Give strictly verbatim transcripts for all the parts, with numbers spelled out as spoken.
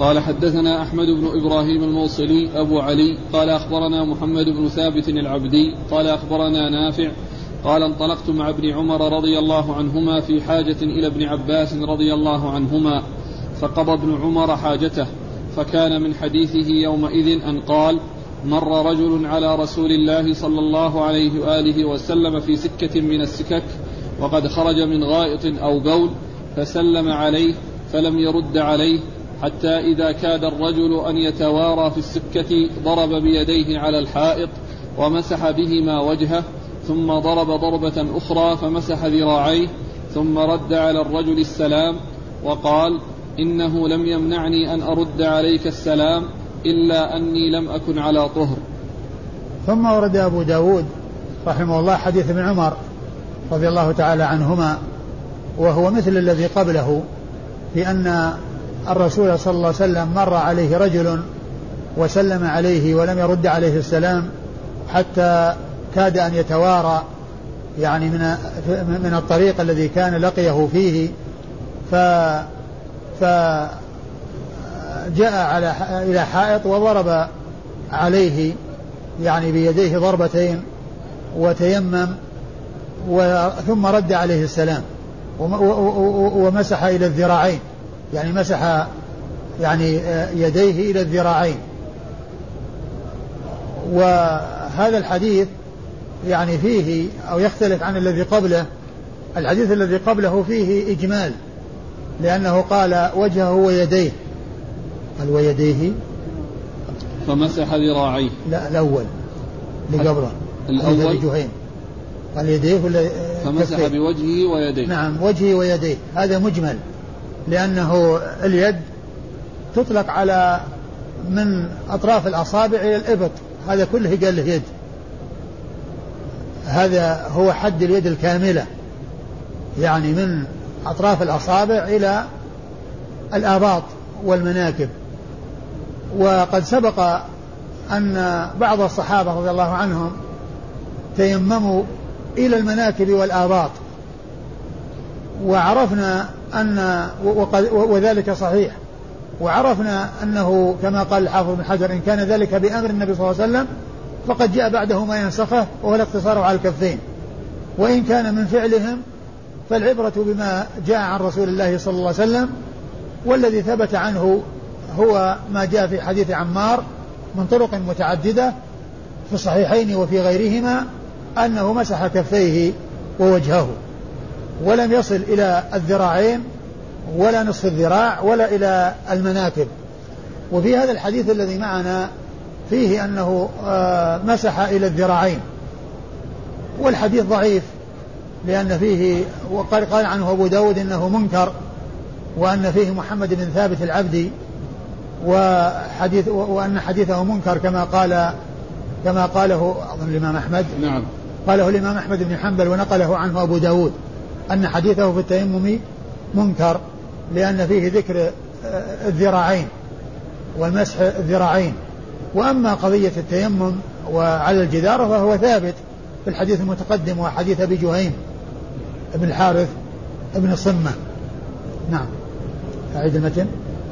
قال حدثنا أحمد بن إبراهيم الموصلي أبو علي قال أخبرنا محمد بن ثابت العبدي قال أخبرنا نافع قال انطلقت مع ابن عمر رضي الله عنهما في حاجة إلى ابن عباس رضي الله عنهما فقضى ابن عمر حاجته، فكان من حديثه يومئذ أن قال: مر رجل على رسول الله صلى الله عليه وآله وسلم في سكة من السكك وقد خرج من غائط أو بول فسلم عليه فلم يرد عليه، حتى إذا كاد الرجل أن يتوارى في السكة ضرب بيديه على الحائط ومسح بهما وجهه، ثم ضرب ضربة أخرى فمسح ذراعيه، ثم رد على الرجل السلام وقال: إنه لم يمنعني أن أرد عليك السلام إلا أني لم أكن على طهر. ثم ورد أبو داود رحمه الله حديث ابن عمر رضي الله تعالى عنهما، وهو مثل الذي قبله، في أن الرسول صلى الله عليه وسلم مر عليه رجل وسلم عليه ولم يرد عليه السلام حتى كاد أن يتوارى يعني من من الطريق الذي كان لقيه فيه، ف فجاء على إلى حائط وضرب عليه يعني بيديه ضربتين وتيمم ثم رد عليه السلام ومسح إلى الذراعين، يعني مسح يعني يديه إلى الذراعين. وهذا الحديث يعني فيه أو يختلف عن الذي قبله. الحديث الذي قبله فيه إجمال، لأنه قال وجهه ويديه، قال ويديه فمسح ذراعيه. لا الأول اللي قبله الأول جهين قال يديه ولا فمسح كفيه. بوجهه ويديه. نعم وجهه ويديه، هذا مجمل، لأنه اليد تطلق على من أطراف الأصابع إلى الإبط، هذا كله قال له يد، هذا هو حد اليد الكاملة، يعني من أطراف الأصابع إلى الآباط والمناكب. وقد سبق أن بعض الصحابة رضي الله عنهم تيمموا إلى المناكب والآباط، وعرفنا أن وذلك صحيح، وعرفنا أنه كما قال الحافظ بن حجر: إن كان ذلك بأمر النبي صلى الله عليه وسلم فقد جاء بعده ما ينسخه وهو الاقتصار على الكفين، وإن كان من فعلهم فالعبرة بما جاء عن رسول الله صلى الله عليه وسلم. والذي ثبت عنه هو ما جاء في حديث عمار من طرق متعددة في الصحيحين وفي غيرهما أنه مسح كفيه ووجهه، ولم يصل إلى الذراعين ولا نصف الذراع ولا إلى المناكب. وفي هذا الحديث الذي معنا فيه أنه مسح إلى الذراعين، والحديث ضعيف، لأن فيه وقال قال عنه أبو داود إنه منكر، وأن فيه محمد بن ثابت العبدي، وحديث وأن حديثه منكر كما قال كما قاله أظن الإمام أحمد. نعم. قاله الإمام أحمد بن حنبل ونقله عنه أبو داود أن حديثه في التيمم منكر، لأن فيه ذكر الذراعين والمسح الذراعين. وأما قضية التيمم وعلى الجدار فهو ثابت في الحديث المتقدم، وحديث أبي جهيم ابن الحارث ابن الصمة. نعم. أعيد المتن.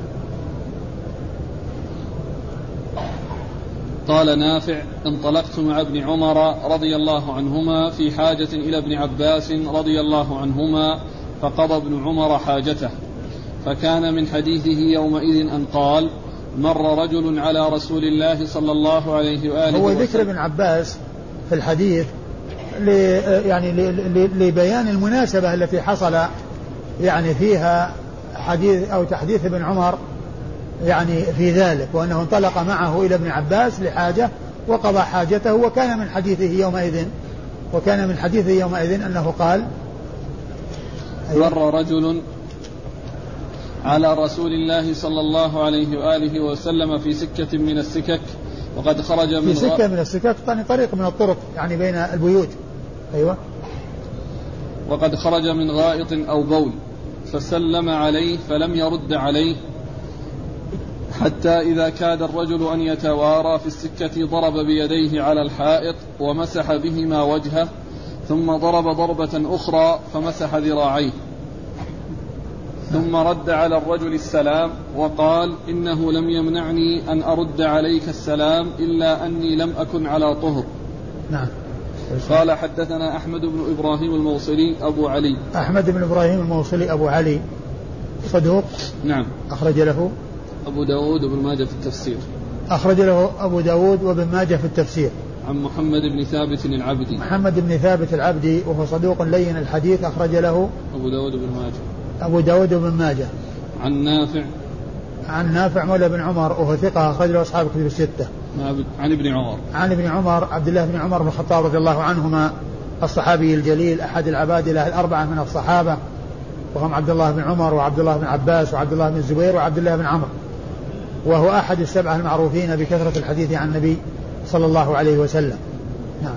قال نافع: انطلقت مع ابن عمر رضي الله عنهما في حاجة إلى ابن عباس رضي الله عنهما فقضى ابن عمر حاجته، فكان من حديثه يومئذ أن قال: مر رجل على رسول الله صلى الله عليه وآله وسلم. هو ذكر ابن عباس في الحديث يعني لبيان المناسبة التي حصل يعني فيها حديث أو تحديث ابن عمر يعني في ذلك، وأنه انطلق معه إلى ابن عباس لحاجة وقضى حاجته. وكان من حديثه يومئذ وكان من حديثه يومئذ أنه قال: مر رجل على رسول الله صلى الله عليه وآله وسلم في سكة من السكك وقد خرج من في سكة من السكك يعني طريق من الطرق يعني بين البيوت. أيوة. وقد خرج من غائط أو بول فسلم عليه فلم يرد عليه، حتى إذا كاد الرجل أن يتوارى في السكة ضرب بيديه على الحائط ومسح بهما وجهه، ثم ضرب ضربة أخرى فمسح ذراعيه. ثم رد على الرجل السلام وقال إنه لم يمنعني أن أرد عليك السلام إلا أني لم أكن على طهر. نعم. قال حدثنا أحمد بن إبراهيم الموصلي أبو علي. أحمد بن إبراهيم الموصلي أبو علي صدوق. نعم. أخرج له أبو داود وابن ماجه في التفسير. أخرج له أبو داود وابن ماجه في التفسير. عن محمد بن ثابت العبدي. محمد بن ثابت العبدي وهو صدوق لين الحديث أخرج له أبو داود وابن ماجه. أبو داود وابن ماجه. عن نافع. عن نافع مولى بن عمر وهو ثقة أخرج له أصحاب الكتب الستة. عن ابن عمر. عن ابن عمر عبد الله بن عمر بن الخطاب رضي الله عنهما الصحابي الجليل أحد العبادلة الأربعة من الصحابة، وهم عبد الله بن عمر وعبد الله بن عباس وعبد الله بن الزبير وعبد الله بن عمرو، وهو أحد السبعة المعروفين بكثرة الحديث عن النبي صلى الله عليه وسلم. نعم.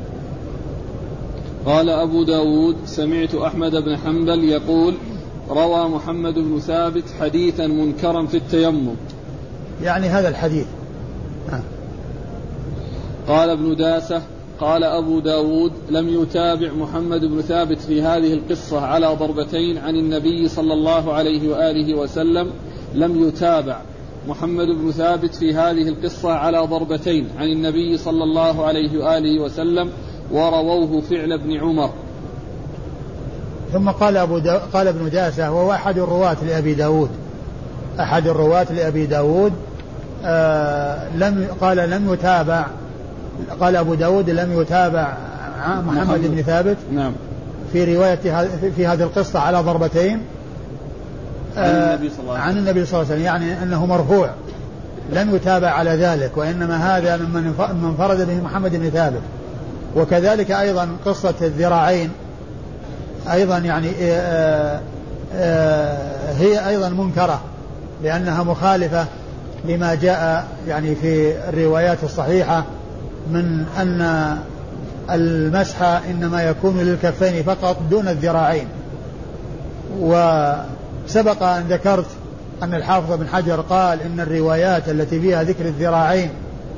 قال أبو داود سمعت أحمد بن حنبل يقول روى محمد بن ثابت حديثا منكرا في التيمم، يعني هذا الحديث. نعم. قال ابن داسة قال أبو داود لم يتابع محمد بن ثابت في هذه القصة على ضربتين عن النبي صلى الله عليه وآله وسلم لم يتابع محمد بن ثابت في هذه القصة على ضربتين عن النبي صلى الله عليه وآله وسلم ورووه فعل ابن عمر. ثم قال, أبو دا قال ابن داسة وهو أحد الرواة لأبي داود أحد الرواة لأبي داود آه لم قال لم يتابع قال أبو داود لم يتابع محمد, محمد بن ثابت. نعم. في رواية في هذه القصة على ضربتين آه عن, النبي عن النبي صلى الله عليه وسلم، يعني أنه مرفوع لم يتابع على ذلك، وإنما هذا ممن انفرد به محمد بن ثابت. وكذلك أيضا قصة الذراعين أيضا يعني آه آه هي أيضا منكرة لأنها مخالفة لما جاء يعني في الروايات الصحيحة من أن المسح إنما يكون للكفين فقط دون الذراعين. وسبق أن ذكرت أن الحافظ بن حجر قال إن الروايات التي فيها ذكر الذراعين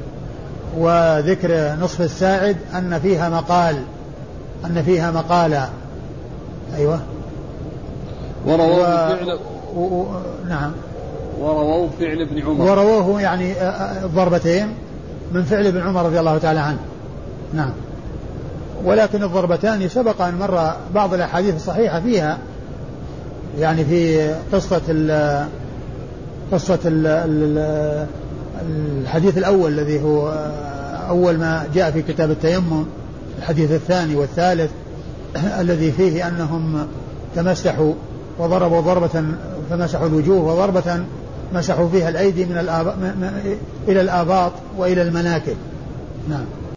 وذكر نصف الساعد أن فيها مقال أن فيها مقالا. أيوة. ورووه و... فعل و... و... نعم. ورووه فعل ابن عمر. ورووه يعني الضربتين من فعل ابن عمر رضي الله تعالى عنه. نعم. ولكن الضربتان سبق أن مر بعض الأحاديث الصحيحة فيها، يعني في قصة ال قصة ال ال الحديث الأول الذي هو أول ما جاء في كتاب التيمم، الحديث الثاني والثالث الذي فيه أنهم تمسحوا وضربوا ضربة فمسحوا الوجوه وضربة مسحوا فيها الأيدي من الآب... م... م... إلى الآباط وإلى المناكب. نعم.